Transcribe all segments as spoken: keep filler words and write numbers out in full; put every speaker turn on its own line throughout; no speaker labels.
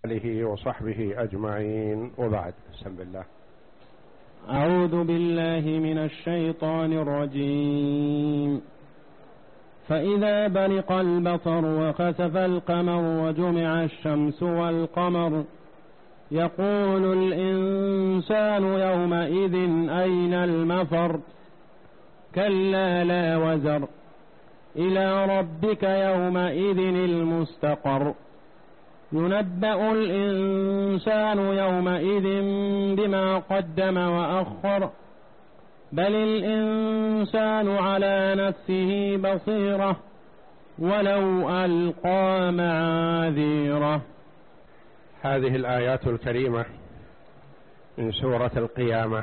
آله وصحبه أجمعين، وبعد. بسم الله.
أعوذ بالله من الشيطان الرجيم. فإذا برق البصر وخسف القمر وجمع الشمس والقمر يقول الإنسان يومئذ أين المفر كلا لا وزر إلى ربك يومئذ المستقر ينبأ الإنسان يومئذ بما قدم وأخر بل الإنسان على نفسه بصيرة ولو ألقى معاذيره.
هذه الآيات الكريمة من سورة القيامة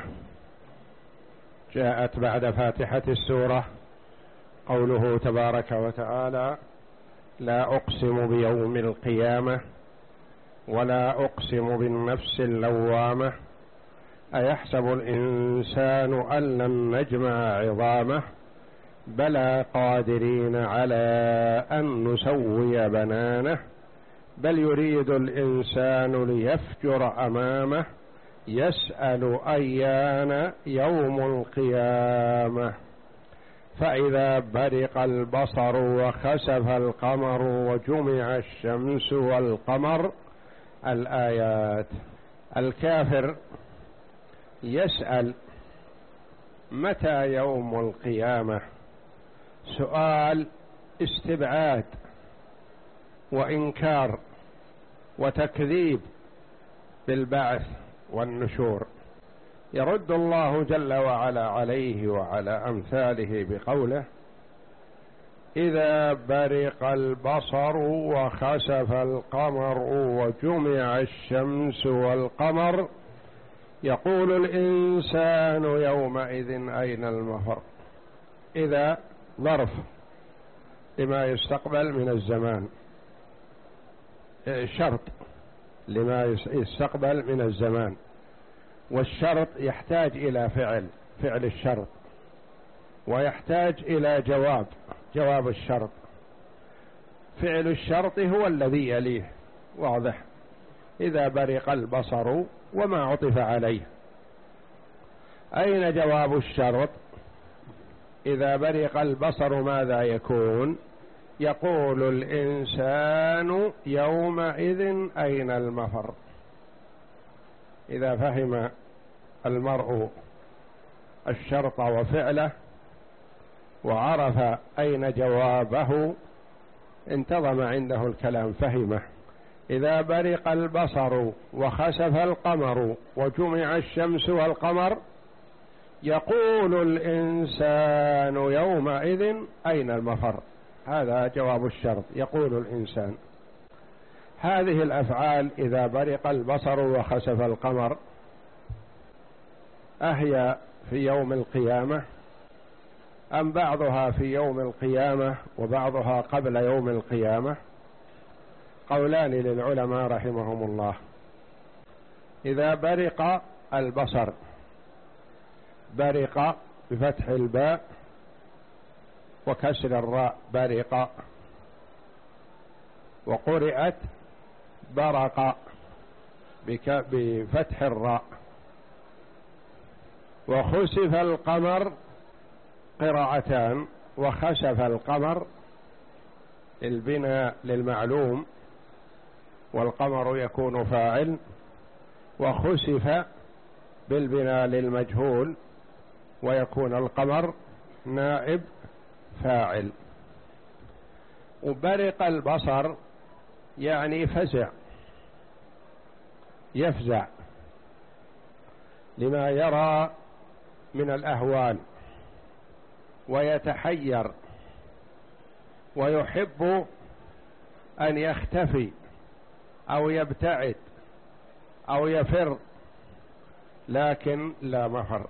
جاءت بعد فاتحة السورة قوله تبارك وتعالى: لا أقسم بيوم القيامة ولا أقسم بالنفس اللوامة أيحسب الإنسان أن لن نجمع عظامه بلى قادرين على أن نسوي بنانه بل يريد الإنسان ليفجر أمامه يسأل أيان يوم القيامة فإذا برق البصر وخسف القمر وجمع الشمس والقمر. الآيات. الكافر يسأل متى يوم القيامة، سؤال استبعاد وإنكار وتكذيب بالبعث والنشور. يرد الله جل وعلا عليه وعلى أمثاله بقوله: إذا برق البصر وخسف القمر وجمع الشمس والقمر يقول الإنسان يومئذ أين المفر. إذا ظرف لما يستقبل من الزمان، شرط لما يستقبل من الزمان، والشرط يحتاج إلى فعل فعل الشرط، ويحتاج إلى جواب جواب الشرط. فعل الشرط هو الذي يليه، واضح. إذا برق البصر وما عطف عليه. أين جواب الشرط؟ إذا برق البصر ماذا يكون؟ يقول الإنسان يومئذ أين المفر. إذا فهم المرء الشرط وفعله وعرف أين جوابه انتظم عنده الكلام، فهمه. إذا برق البصر وخسف القمر وجمع الشمس والقمر يقول الإنسان يومئذ أين المفر. هذا جواب الشرط، يقول الإنسان. هذه الأفعال إذا برق البصر وخسف القمر أهي في يوم القيامة أم بعضها في يوم القيامة وبعضها قبل يوم القيامة؟ قولان للعلماء رحمهم الله. إذا برق البصر، برق بفتح الباء وكسر الراء برق، وقرئت برق بفتح الراء. وخسف القمر قراءتان، وخسف القمر البناء للمعلوم والقمر يكون فاعل، وخسف بالبناء للمجهول ويكون القمر نائب فاعل. وبرق البصر يعني فزع، يفزع لما يرى من الأهوال ويتحير ويحب أن يختفي أو يبتعد أو يفر، لكن لا مفر.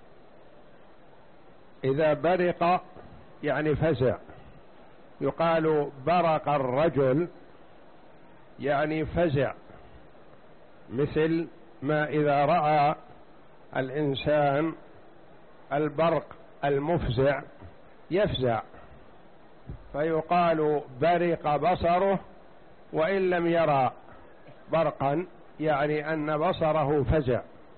إذا برق يعني فزع. يقال برق الرجل يعني فزع، مثل ما إذا رأى الإنسان البرق المفزع يفزع، فيقال برق بصره وإن لم يرى برقا يعني أن بصره فزع،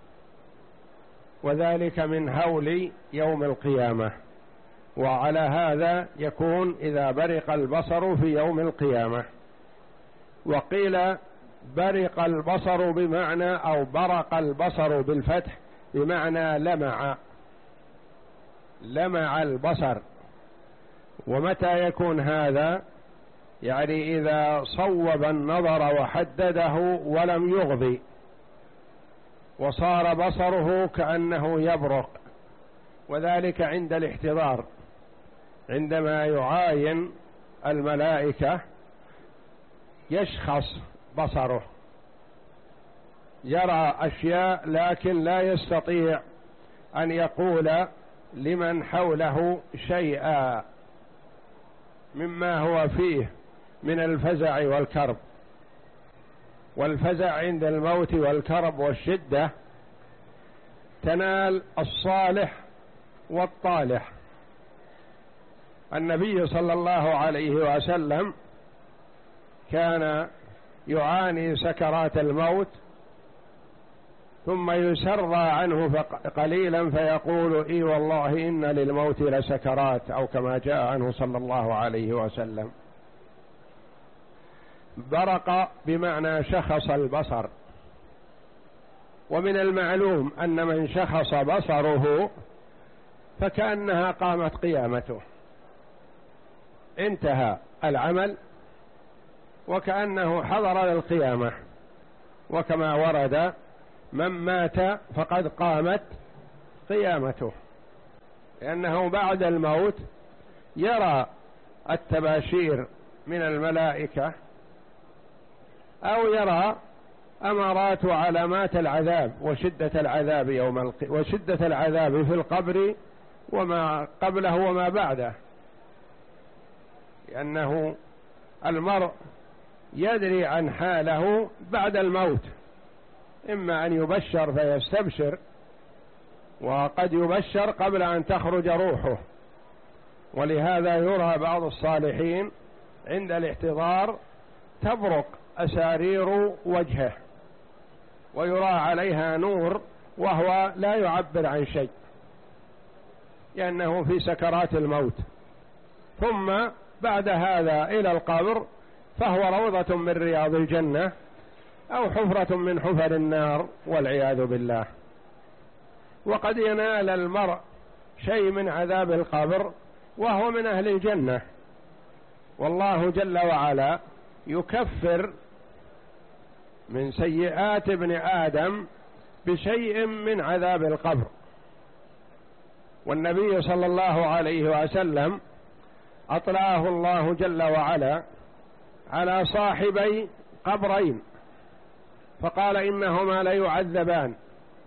وذلك من هول يوم القيامة، وعلى هذا يكون إذا برق البصر في يوم القيامة. وقيل برق البصر بمعنى أو برق البصر بالفتح بمعنى لمع، لمع البصر. ومتى يكون هذا؟ يعني إذا صوب النظر وحدده ولم يغضي، وصار بصره كأنه يبرق، وذلك عند الاحتضار، عندما يعاين الملائكة يشخص بصره، يرى أشياء لكن لا يستطيع أن يقول لمن حوله شيئا مما هو فيه من الفزع والكرب. والفزع عند الموت والكرب والشدة تنال الصالح والطالح. النبي صلى الله عليه وسلم كان يعاني سكرات الموت، ثم يسرى عنه قليلا فيقول اي والله إن للموت لسكرات، أو كما جاء عنه صلى الله عليه وسلم. برق بمعنى شخص البصر، ومن المعلوم أن من شخص بصره فكأنها قامت قيامته، انتهى العمل وكأنه حضر للقيامة. وكما ورد من مات فقد قامت قيامته، لأنه بعد الموت يرى التباشير من الملائكة أو يرى أمارات وعلامات العذاب وشدة العذاب يوم الق... وشدة العذاب في القبر وما قبله وما بعده، لأنه المرء يدري عن حاله بعد الموت، إما أن يبشر فيستبشر، وقد يبشر قبل أن تخرج روحه. ولهذا يرى بعض الصالحين عند الاحتضار تبرق أسارير وجهه ويرى عليها نور وهو لا يعبر عن شيء، لأنه في سكرات الموت. ثم بعد هذا إلى القبر فهو روضة من رياض الجنة أو حفرة من حفر النار والعياذ بالله. وقد ينال المرء شيء من عذاب القبر وهو من أهل الجنة، والله جل وعلا يكفر من سيئات ابن آدم بشيء من عذاب القبر. والنبي صلى الله عليه وسلم أطلعه الله جل وعلا على صاحبي قبرين فقال إنهما لا يعذبان،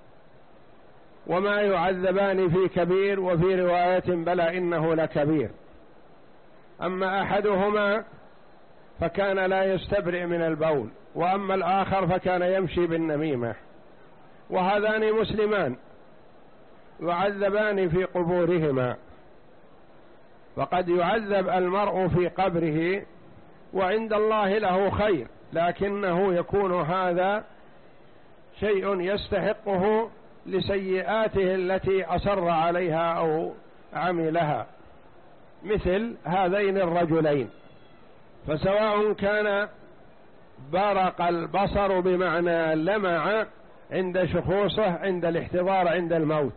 وما يعذبان في كبير، وفي رواية بلى إنه لكبير. أما أحدهما فكان لا يستبرئ من البول، وأما الآخر فكان يمشي بالنميمة. وهذان مسلمان يعذبان في قبورهما. وقد يعذب المرء في قبره وعند الله له خير، لكنه يكون هذا شيء يستحقه لسيئاته التي أصر عليها أو عملها، مثل هذين الرجلين. فسواء كان برق البصر بمعنى لمع عند شخوصه عند الاحتضار عند الموت،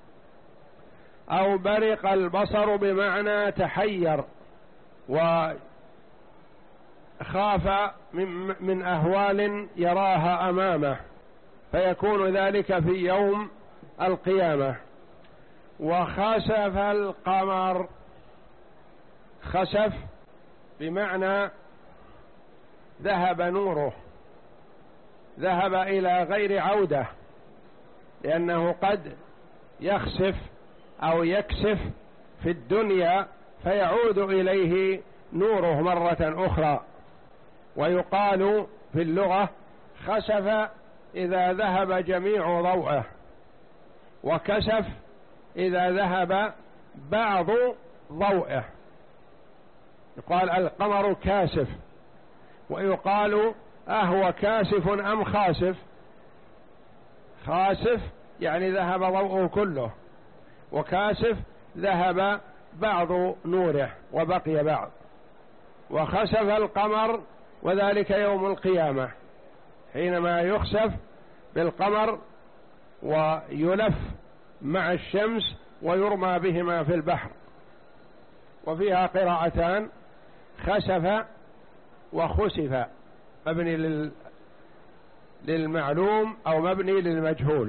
أو برق البصر بمعنى تحير وخاف من, من أهوال يراها أمامه، فيكون ذلك في يوم القيامة. وخسف القمر، خسف بمعنى ذهب نوره، ذهب إلى غير عودة، لأنه قد يخسف أو يكسف في الدنيا فيعود إليه نوره مرة أخرى. ويقال في اللغة خسف إذا ذهب جميع ضوءه، وكسف إذا ذهب بعض ضوءه. يقال القمر كاسف، ويقال أهو كاسف أم خاسف؟ خاسف يعني ذهب ضوءه كله، وكاسف ذهب بعض نوره وبقي بعض. وخسف القمر وذلك يوم القيامة حينما يخسف بالقمر ويلف مع الشمس ويرمى بهما في البحر. وفيها قراءتان: خسف وخسف، مبني لل... للمعلوم أو مبني للمجهول.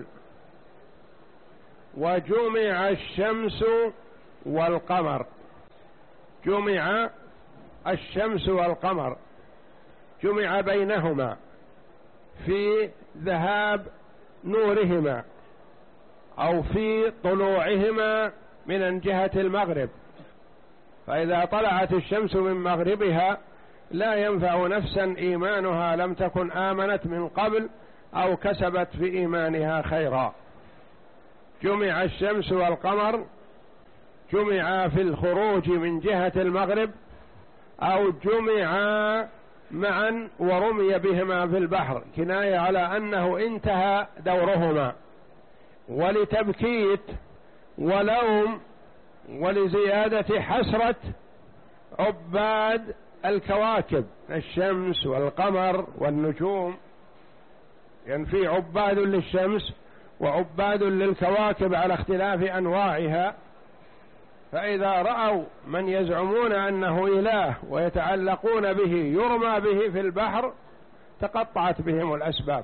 وجمع الشمس والقمر، جمع الشمس والقمر، جمع بينهما في ذهاب نورهما أو في طلوعهما من جهة المغرب. فإذا طلعت الشمس من مغربها لا ينفع نفسا إيمانها لم تكن آمنت من قبل أو كسبت في إيمانها خيرا. جمع الشمس والقمر، جمع في الخروج من جهة المغرب أو جمع معا ورمي بهما في البحر، كناية على أنه انتهى دورهما. ولتبكيت ولوم ولزيادة حسرة عباد الكواكب، الشمس والقمر والنجوم، يعني في عباد للشمس وعباد للكواكب على اختلاف أنواعها. فإذا رأوا من يزعمون أنه إله ويتعلقون به يرمى به في البحر تقطعت بهم الأسباب.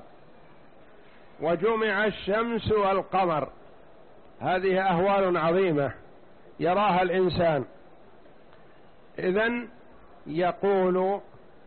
وجمع الشمس والقمر، هذه أهوال عظيمة يراها الإنسان. إذن يقول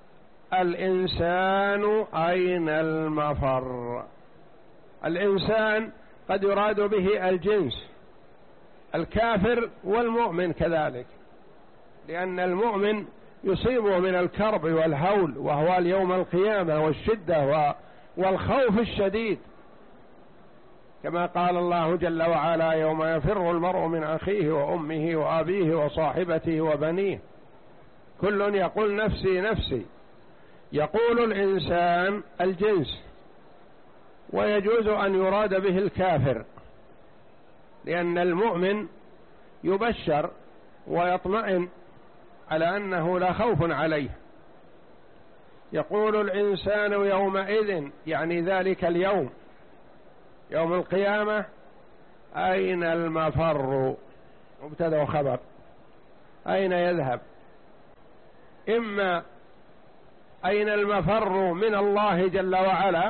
الإنسان أين المفر؟ الإنسان قد يراد به الجنس، الكافر والمؤمن كذلك، لأن المؤمن يصيبه من الكرب والهول وهو يوم القيامة والشدة والخوف الشديد، كما قال الله جل وعلا: يوم يفر المرء من أخيه وأمه وأبيه وصاحبته وبنيه كل يقول نفسي نفسي. يقول الإنسان الجنس، ويجوز أن يراد به الكافر، لأن المؤمن يبشر ويطمئن على أنه لا خوف عليه. يقول الإنسان يومئذ، يعني ذلك اليوم يوم القيامة، أين المفر؟ مبتدأ وخبر، أين يذهب؟ إما أين المفر من الله جل وعلا،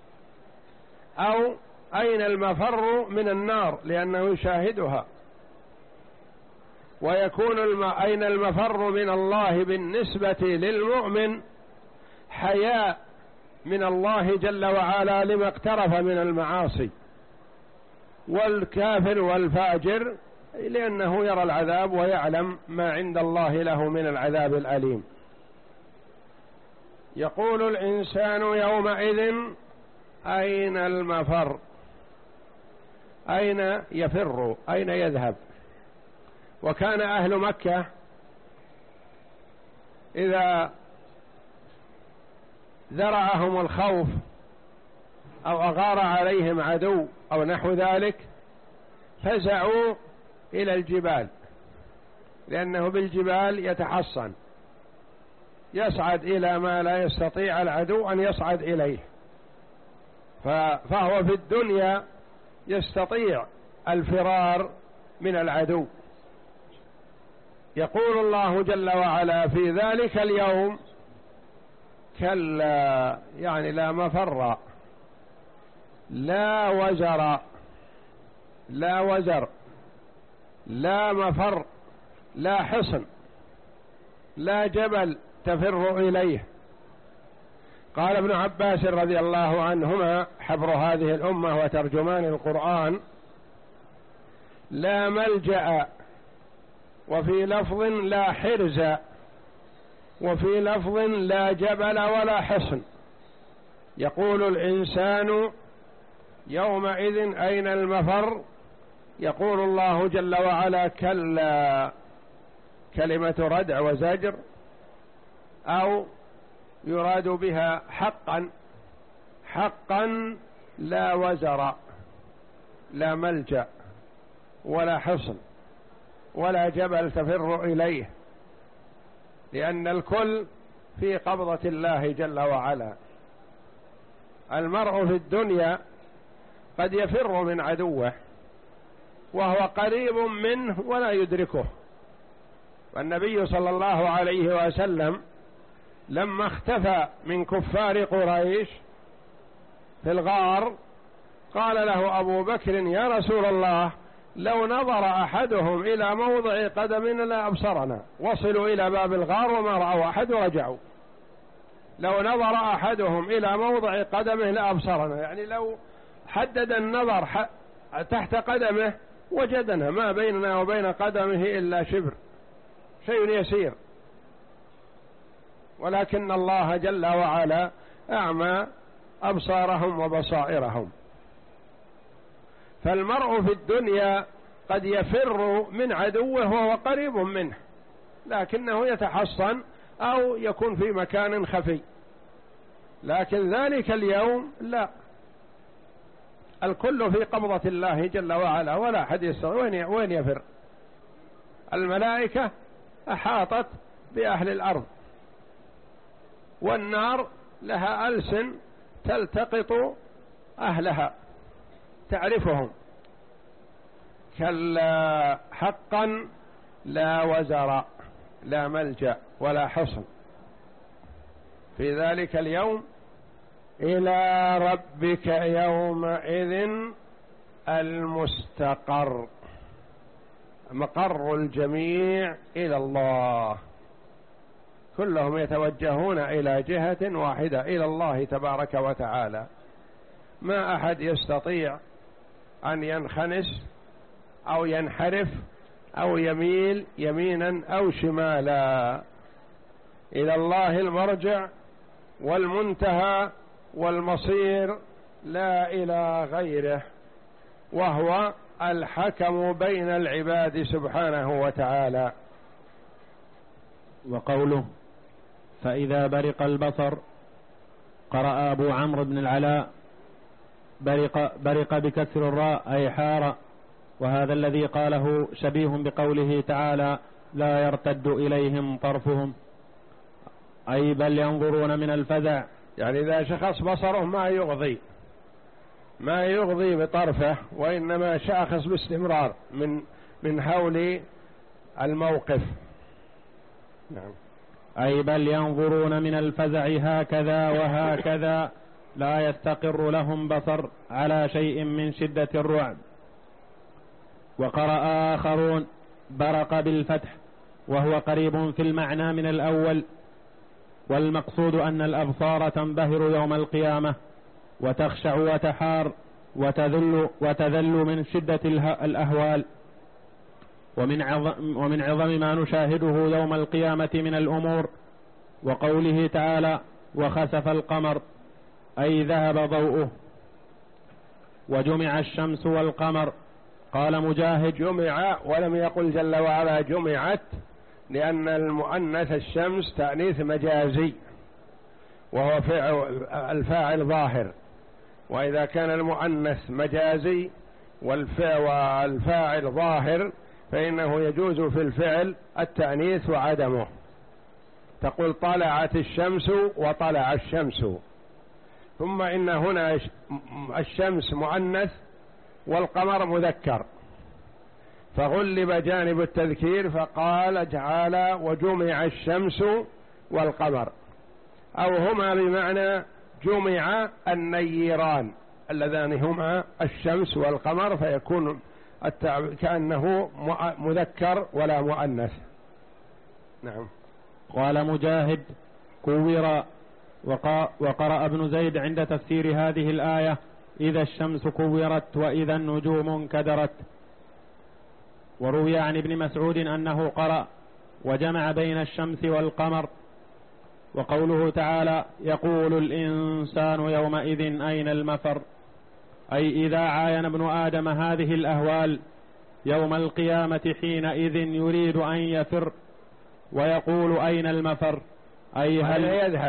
أو أين المفر من النار لأنه يشاهدها. ويكون الم... أين المفر من الله بالنسبة للمؤمن حياء من الله جل وعلا لما اقترف من المعاصي، والكافر والفاجر لأنه يرى العذاب ويعلم ما عند الله له من العذاب الأليم. يقول الإنسان يومئذ أين المفر؟ أين يفر؟ أين يذهب؟ وكان أهل مكة إذا ذرعهم الخوف أو أغار عليهم عدو أو نحو ذلك فزعوا إلى الجبال، لأنه بالجبال يتحصن، يصعد إلى ما لا يستطيع العدو أن يصعد إليه، فهو في الدنيا يستطيع الفرار من العدو. يقول الله جل وعلا في ذلك اليوم كلا، يعني لا مفر، لا وزر، لا وزر، لا مفر، لا حصن، لا جبل تفر إليه. قال ابن عباس رضي الله عنهما حبر هذه الأمة وترجمان القرآن: لا ملجأ، وفي لفظ لا حرز، وفي لفظ لا جبل ولا حصن. يقول الإنسان يومئذ أين المفر؟ يقول الله جل وعلا كلا، كلمة ردع وزجر، أو يراد بها حقا، حقا لا وزر، لا ملجأ ولا حصن ولا جبل تفر إليه، لأن الكل في قبضة الله جل وعلا. المرء في الدنيا قد يفر من عدوه وهو قريب منه ولا يدركه. والنبي صلى الله عليه وسلم لما اختفى من كفار قريش في الغار قال له أبو بكر: يا رسول الله، لو نظر أحدهم إلى موضع قدمنا لأبصرنا. وصلوا إلى باب الغار وما رأوا أحد ورجعوا. لو نظر أحدهم إلى موضع قدمه لأبصرنا، يعني لو حدد النظر تحت قدمه وجدنا ما بيننا وبين قدمه إلا شبر، شيء يسير. ولكن الله جل وعلا أعمى أبصارهم وبصائرهم. فالمرء في الدنيا قد يفر من عدوه وهو قريب منه، لكنه يتحصن أو يكون في مكان خفي. لكن ذلك اليوم لا، الكل في قبضة الله جل وعلا ولا أحد يستطيع. وين يفر؟ الملائكة أحاطت بأهل الأرض، والنار لها ألسن تلتقط أهلها تعرفهم. كلا حقا لا وزر، لا ملجأ ولا حصن في ذلك اليوم. إلى ربك يومئذ المستقر، مقر الجميع إلى الله، كلهم يتوجهون إلى جهة واحدة، إلى الله تبارك وتعالى. ما أحد يستطيع أن ينخنس أو ينحرف أو يميل يمينا أو شمالا. إلى الله المرجع والمنتهى والمصير، لا إلى غيره، وهو الحكم بين العباد سبحانه وتعالى.
وقوله: فإذا برق البصر، قرأ أبو عمرو بن العلاء: برق, برق بكسر الراء أي حار، وهذا الذي قاله شبيه بقوله تعالى: لا يرتد إليهم طرفهم، أي بل ينظرون من الفزع.
يعني إذا شخص بصره ما يغضي ما يغضي بطرفه، وإنما شاخص باستمرار من من هول الموقف. نعم.
أي بل ينظرون من الفزع هكذا وهكذا، لا يستقر لهم بصر على شيء من شدة الرعب. وقرأ آخرون: برق بالفتح، وهو قريب في المعنى من الأول، والمقصود أن الأبصار تنبهر يوم القيامة وتخشع وتحار وتذل, وتذل من شدة الأهوال ومن عظم, ومن عظم ما نشاهده يوم القيامة من الأمور. وقوله تعالى: وخسف القمر، أي ذهب ضوءه. وجمع الشمس والقمر، قال مجاهد:
جمع، ولم يقل جل وعلا جمعت، لأن المؤنث الشمس تأنيث مجازي وهو الفاعل ظاهر، وإذا كان المؤنث مجازي والفاعل ظاهر فإنه يجوز في الفعل التأنيث وعدمه. تقول طلعت الشمس وطلع الشمس، ثم إن هنا الشمس مؤنث والقمر مذكر، فغلب جانب التذكير فقال تعالى: وجمع الشمس والقمر، أو هما بمعنى جمع النيران اللذان هما الشمس والقمر، فيكون كأنه مذكر ولا مؤنث. نعم.
قال مجاهد: كورا. وقرأ ابن زيد عند تفسير هذه الآية: إذا الشمس كورت وإذا النجوم انكدرت. وروي عن ابن مسعود أنه قرأ: وجمع بين الشمس والقمر. وقوله تعالى: يقول الإنسان يومئذ أين المفر، أي إذا عاين ابن آدم هذه الأهوال يوم القيامة حينئذ يريد أن يفر ويقول أين المفر، أي هل
يذهب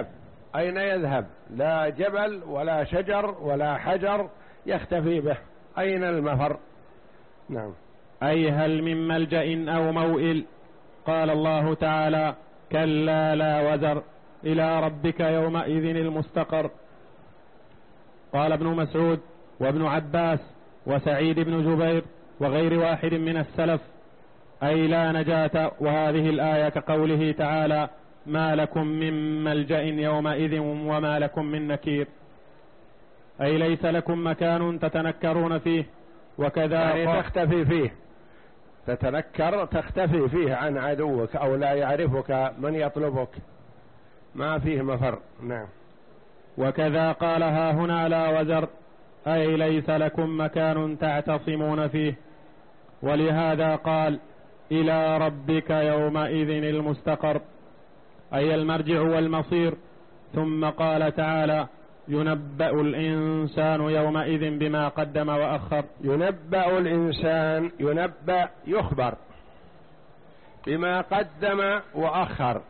أين يذهب؟ لا جبل ولا شجر ولا حجر يختفي به، أين المفر؟ نعم.
أي هل من ملجأ أو موئل؟ قال الله تعالى: كلا لا وزر، إلى ربك يومئذ المستقر. قال ابن مسعود وابن عباس وسعيد بن جبير وغير واحد من السلف: أي لا نجاة. وهذه الآية كقوله تعالى: ما لكم من ملجأ يومئذ وما لكم من نكير، أي ليس لكم مكان تتنكرون فيه. وكذا
يعني تختفي فيه، تتنكر تختفي فيه عن عدوك أو لا يعرفك من يطلبك، ما فيه مفر. نعم.
وكذا قال ها هنا لا وزر، أي ليس لكم مكان تعتصمون فيه. ولهذا قال: إلى ربك يومئذ المستقر، أي المرجع والمصير. ثم قال تعالى: ينبأ الإنسان يومئذ بما قدم وأخر.
ينبأ الإنسان، ينبأ يخبر بما قدم وأخر،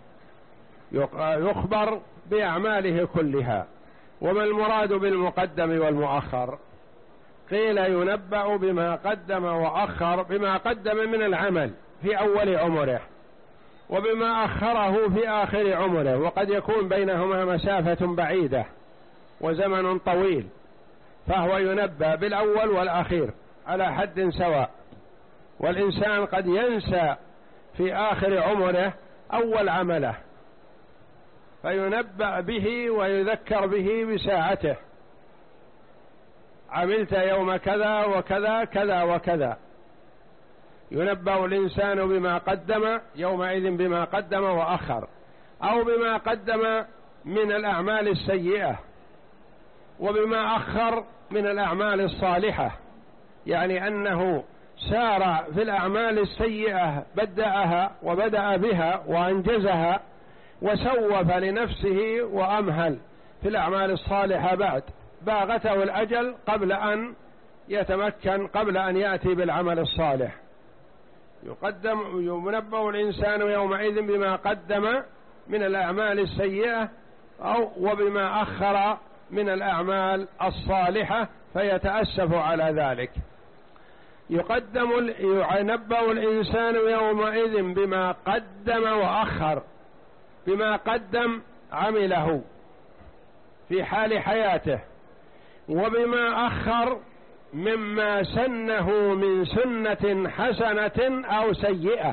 يخبر بأعماله كلها. وما المراد بالمقدم والمؤخر؟ قيل ينبأ بما قدم وأخر، بما قدم من العمل في أول عمره، وبما أخره في آخر عمره، وقد يكون بينهما مسافة بعيدة وزمن طويل، فهو ينبأ بالأول والأخير على حد سواء. والإنسان قد ينسى في آخر عمره أول عمله، فينبأ به ويذكر به بساعته: عملت يوم كذا وكذا كذا وكذا. ينبأ الإنسان بما قدم يومئذ بما قدم وأخر، أو بما قدم من الأعمال السيئة، وبما أخر من الأعمال الصالحة، يعني أنه سارع في الأعمال السيئة، بدأها وبدأ بها وأنجزها، وسوف لنفسه وأمهل في الأعمال الصالحة بعد، باغته الأجل قبل أن يتمكن، قبل أن يأتي بالعمل الصالح. يقدم ينبأ الإنسان يومئذ بما قدم من الأعمال السيئة أو وبما أخر من الأعمال الصالحة، فيتأسف على ذلك. يقدم ينبأ الإنسان يومئذ بما قدم وأخر، بما قدم عمله في حال حياته، وبما أخر مما سنه من سنة حسنة أو سيئة،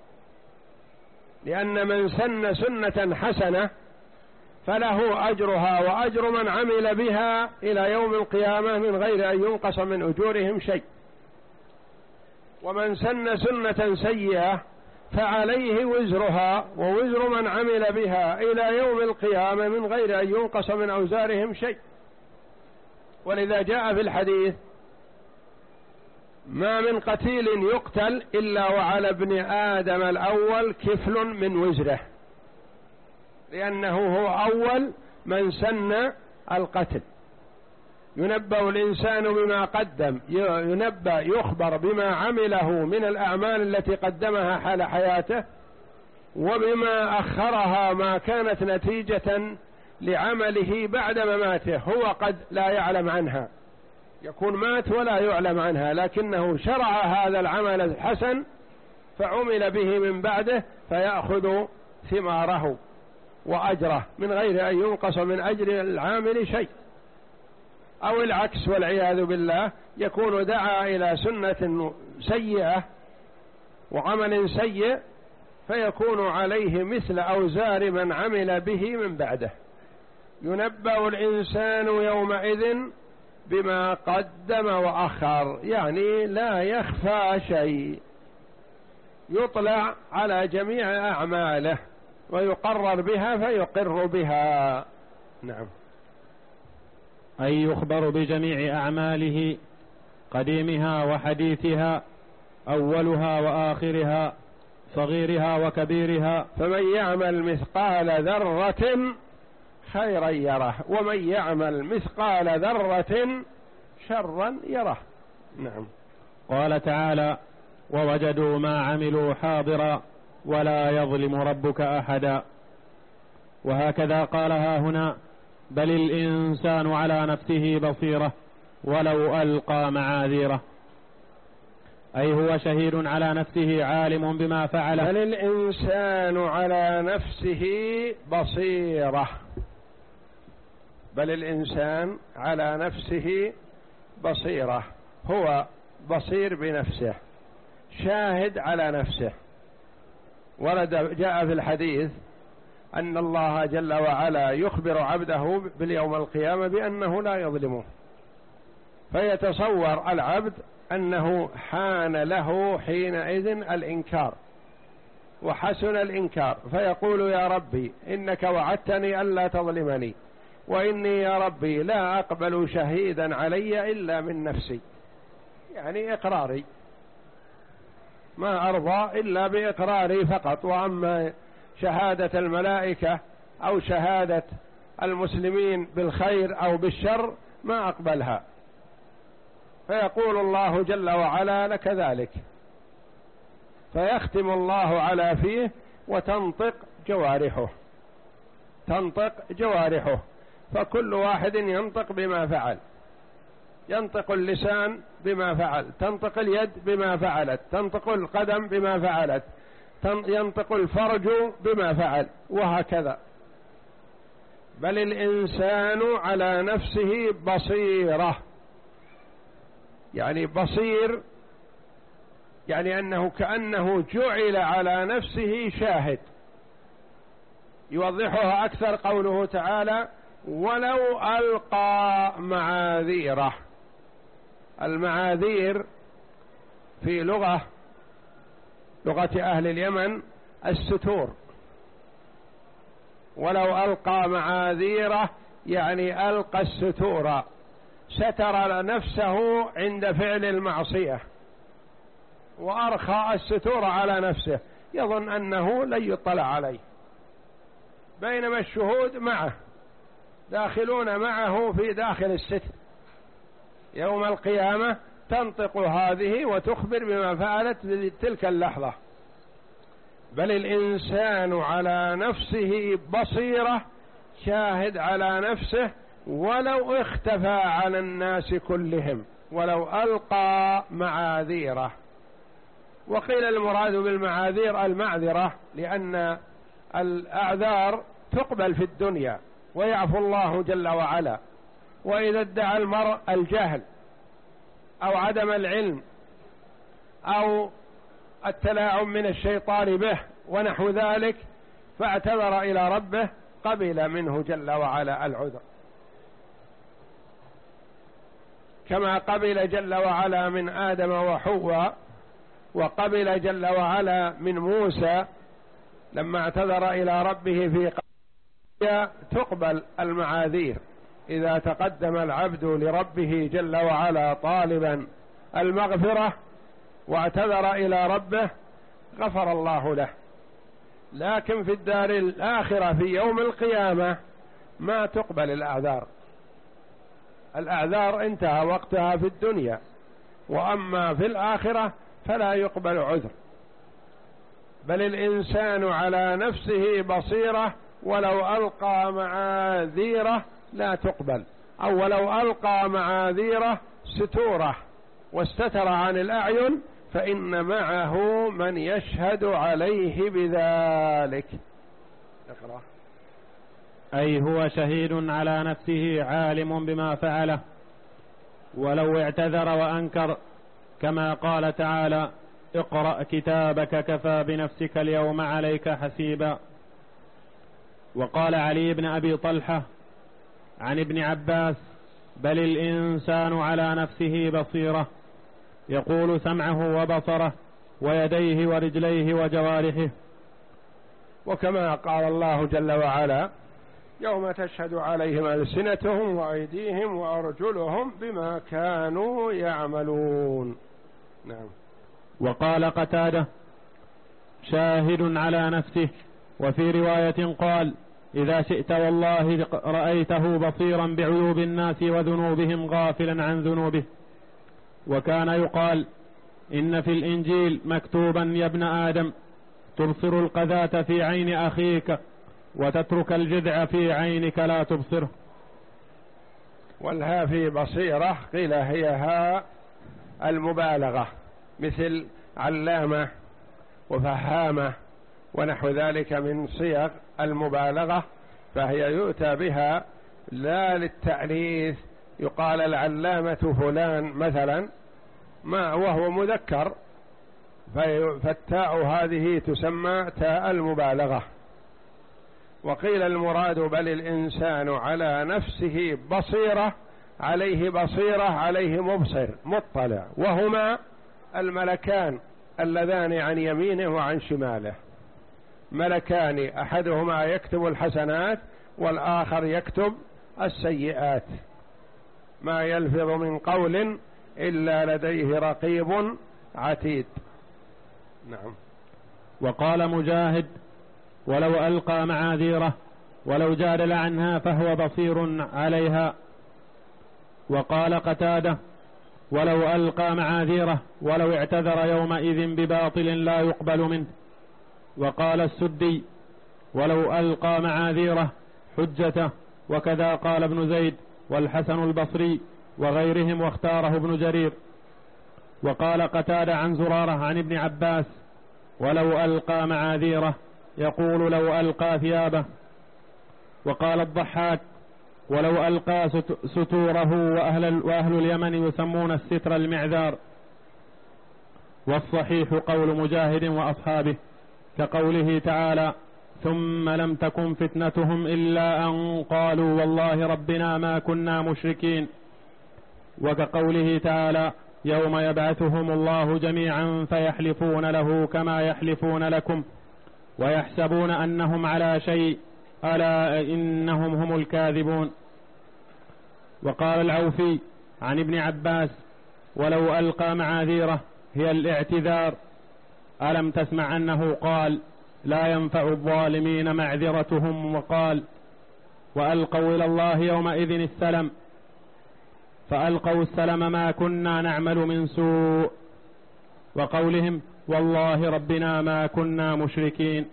لأن من سن سنة حسنة فله أجرها وأجر من عمل بها إلى يوم القيامة من غير أن ينقص من أجورهم شيء، ومن سن سنة سيئة فعليه وزرها ووزر من عمل بها إلى يوم القيامة من غير أن ينقص من أوزارهم شيء. ولذا جاء في الحديث: ما من قتيل يقتل إلا وعلى ابن آدم الأول كفل من وزره، لأنه هو أول من سن القتل. ينبأ الإنسان بما قدم، ينبأ يخبر بما عمله من الأعمال التي قدمها حال حياته، وبما أخرها ما كانت نتيجة لعمله بعد مماته، هو قد لا يعلم عنها، يكون مات ولا يعلم عنها، لكنه شرع هذا العمل الحسن فعمل به من بعده، فيأخذ ثماره وأجره من غير أن ينقص من أجر العامل شيء. أو العكس والعياذ بالله، يكون دعا إلى سنة سيئة وعمل سيء، فيكون عليه مثل أوزار من عمل به من بعده. ينبأ الإنسان يومئذ بما قدم وأخر، يعني لا يخفى شيء، يطلع على جميع أعماله ويقرر بها فيقر بها. نعم.
أي يخبر بجميع أعماله، قديمها وحديثها، أولها وآخرها، صغيرها وكبيرها.
فمن يعمل مثقال ذرة خيرا يره، ومن يعمل مثقال ذرة شرا يره. نعم.
قال تعالى: ووجدوا ما عملوا حاضرا ولا يظلم ربك أحدا. وهكذا قالها هنا: بل الإنسان على نفسه بصيرة ولو ألقى معاذيره، أي هو شهيد على نفسه عالم بما فعل.
بل الإنسان على نفسه بصيرة، بل الإنسان على نفسه بصيرة، هو بصير بنفسه، شاهد على نفسه. ورد جاء في الحديث أن الله جل وعلا يخبر عبده باليوم القيامة بأنه لا يظلمه، فيتصور العبد أنه حان له حينئذ الإنكار وحسن الإنكار، فيقول: يا ربي إنك وعدتني ألا تظلمني، وإني يا ربي لا أقبل شهيدا علي إلا من نفسي، يعني إقراري، ما أرضى إلا بإقراري فقط، وأما شهادة الملائكة أو شهادة المسلمين بالخير أو بالشر ما أقبلها. فيقول الله جل وعلا: لك ذلك، فيختم الله على فيه وتنطق جوارحه، تنطق جوارحه، فكل واحد ينطق بما فعل، ينطق اللسان بما فعل، تنطق اليد بما فعلت، تنطق القدم بما فعلت، ينطق الفرج بما فعل، وهكذا. بل الإنسان على نفسه بصيرة، يعني بصير يعني أنه كأنه جعل على نفسه شاهد. يوضحها أكثر قوله تعالى: ولو ألقى معاذيره. المعاذير في لغة لغة أهل اليمن الستور، ولو ألقى معاذيره يعني ألقى الستور، ستر نفسه عند فعل المعصية وأرخى الستور على نفسه، يظن أنه لن يطلع عليه، بينما الشهود معه داخلون معه في داخل الستر. يوم القيامة تنطق هذه وتخبر بما فعلت في تلك اللحظة. بل الإنسان على نفسه بصيرة، شاهد على نفسه، ولو اختفى عن الناس كلهم، ولو ألقى معاذيره. وقيل المراد بالمعاذير المعذرة، لأن الأعذار تقبل في الدنيا ويعفو الله جل وعلا. وإذا ادعى المرء الجهل أو عدم العلم أو التلاعب من الشيطان به ونحو ذلك فاعتذر إلى ربه، قبل منه جل وعلا العذر، كما قبل جل وعلا من آدم وحواء، وقبل جل وعلا من موسى لما اعتذر إلى ربه في قبل. تقبل المعاذير إذا تقدم العبد لربه جل وعلا طالبا المغفرة واعتذر إلى ربه، غفر الله له. لكن في الدار الآخرة في يوم القيامة ما تقبل الأعذار، الأعذار انتهى وقتها في الدنيا، وأما في الآخرة فلا يقبل عذر. بل الإنسان على نفسه بصيرة، ولو ألقى معاذيره لا تقبل، أو ولو ألقى معاذيره ستوره واستتر عن الأعين فإن معه من يشهد عليه بذلك. اقرأ.
أي هو شهيد على نفسه عالم بما فعله، ولو اعتذر وأنكر، كما قال تعالى: اقرأ كتابك كفى بنفسك اليوم عليك حسيبا. وقال علي بن أبي طلحة عن ابن عباس: بل الإنسان على نفسه بصيرة، يقول سمعه وبصره ويديه ورجليه وجوارحه.
وكما قال الله جل وعلا: يوم تشهد عليهم ألسنتهم وأيديهم وأرجلهم بما كانوا يعملون. نعم.
وقال قتادة: شاهد على نفسه. وفي رواية قال: إذا شئت والله رأيته بصيرا بعيوب الناس وذنوبهم غافلا عن ذنوبه. وكان يقال: إن في الإنجيل مكتوبا يا ابن آدم تبصر القذاة في عين أخيك وتترك الجذع في عينك لا تبصره.
والها في بصيرة قيل هي ها المبالغة، مثل علامة وفهامة ونحو ذلك من صيغ المبالغة، فهي يؤتى بها لا للتأنيث، يقال العلامة فلان مثلا ما وهو مذكر، فالتاء هذه تسمى تاء المبالغة. وقيل المراد بل الإنسان على نفسه بصيرة، عليه بصيرة عليه مبصر مطلع، وهما الملكان اللذان عن يمينه وعن شماله، ملكان أحدهما يكتب الحسنات والآخر يكتب السيئات، ما يلفظ من قول إلا لديه رقيب عتيد. نعم.
وقال مجاهد ولو ألقى معاذيره ولو جادل عنها فهو بصير عليها. وقال قتادة ولو ألقى معاذيره ولو اعتذر يومئذ بباطل لا يقبل منه. وقال السدي ولو ألقى معاذيره حجته، وكذا قال ابن زيد والحسن البصري وغيرهم، واختاره ابن جرير. وقال قتادة عن زرارة عن ابن عباس ولو ألقى معاذيره يقول لو ألقى ثيابه. وقال الضحاك ولو ألقى ستوره، وأهل, وأهل اليمن يسمون الستر المعذار. والصحيح قول مجاهد وأصحابه، كقوله تعالى ثم لم تكن فتنتهم إلا أن قالوا والله ربنا ما كنا مشركين. وكقوله تعالى يوم يبعثهم الله جميعا فيحلفون له كما يحلفون لكم ويحسبون أنهم على شيء ألا إنهم هم الكاذبون. وقال العوفي عن ابن عباس ولو ألقى معاذيره هي الاعتذار. ألم تسمع أنه قال لا ينفع الظالمين معذرتهم، وقال وألقوا إلى الله يومئذ السلم، فألقوا السلم ما كنا نعمل من سوء. وقولهم والله ربنا ما كنا مشركين.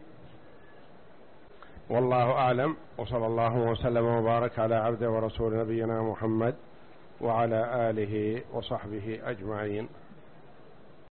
والله أعلم، وصلى الله وسلم وبارك على عبده ورسول نبينا محمد وعلى آله وصحبه أجمعين.